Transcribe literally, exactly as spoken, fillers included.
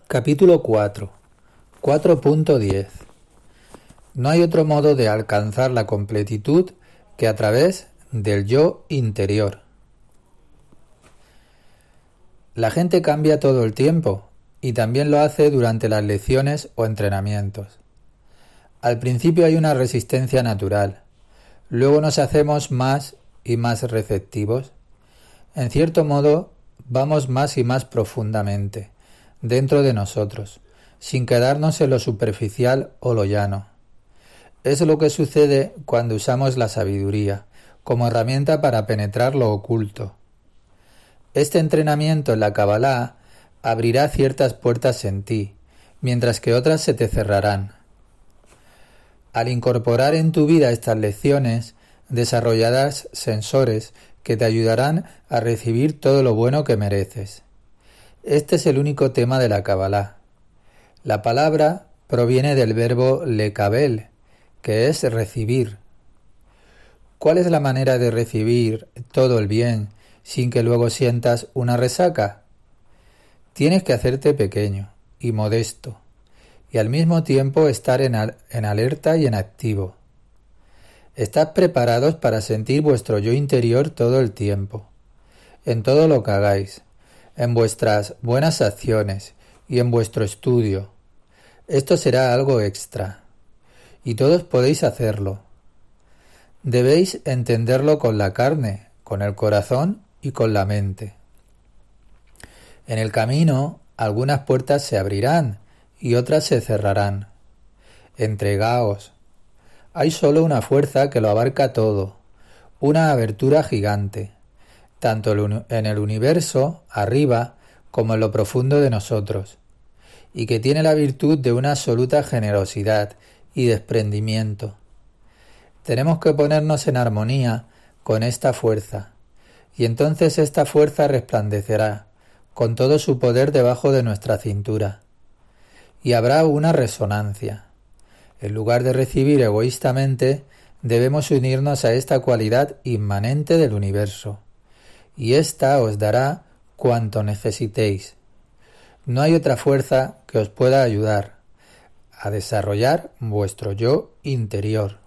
Capítulo cuatro. cuatro punto diez. No hay otro modo de alcanzar la completitud que a través del yo interior. La gente cambia todo el tiempo y también lo hace durante las lecciones o entrenamientos. Al principio hay una resistencia natural, luego nos hacemos más y más receptivos. En cierto modo, vamos más y más profundamente dentro de nosotros, sin quedarnos en lo superficial o lo llano. Es lo que sucede cuando usamos la sabiduría como herramienta para penetrar lo oculto. Este entrenamiento en la Kabbalah abrirá ciertas puertas en ti, mientras que otras se te cerrarán. Al incorporar en tu vida estas lecciones, desarrollarás sensores que te ayudarán a recibir todo lo bueno que mereces. Este es el único tema de la Kabbalah. La palabra proviene del verbo lekabel, que es recibir. ¿Cuál es la manera de recibir todo el bien sin que luego sientas una resaca? Tienes que hacerte pequeño y modesto, y al mismo tiempo estar en, al- en alerta y en activo. Estad preparados para sentir vuestro yo interior todo el tiempo, en todo lo que hagáis, en vuestras buenas acciones y en vuestro estudio. Esto será algo extra, y todos podéis hacerlo. Debéis entenderlo con la carne, con el corazón y con la mente. En el camino, algunas puertas se abrirán y otras se cerrarán. Entregaos. Hay solo una fuerza que lo abarca todo, una abertura gigante, tanto en el universo, arriba, como en lo profundo de nosotros, y que tiene la virtud de una absoluta generosidad y desprendimiento. Tenemos que ponernos en armonía con esta fuerza, y entonces esta fuerza resplandecerá con todo su poder debajo de nuestra cintura, y habrá una resonancia. En lugar de recibir egoístamente, debemos unirnos a esta cualidad inmanente del universo, y ésta os dará cuanto necesitéis. No hay otra fuerza que os pueda ayudar a desarrollar vuestro yo interior.